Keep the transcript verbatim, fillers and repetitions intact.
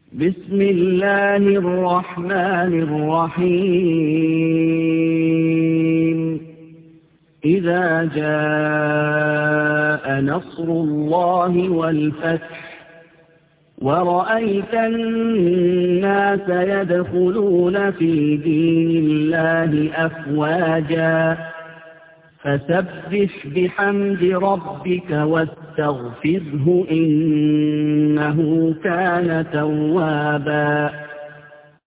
بسم الله الرحمن الرحيم إذا جاء نصر الله والفتح ورأيت الناس يدخلون في دين الله أفواجا فسبح بحمد ربك واستغفره إنه كان توابا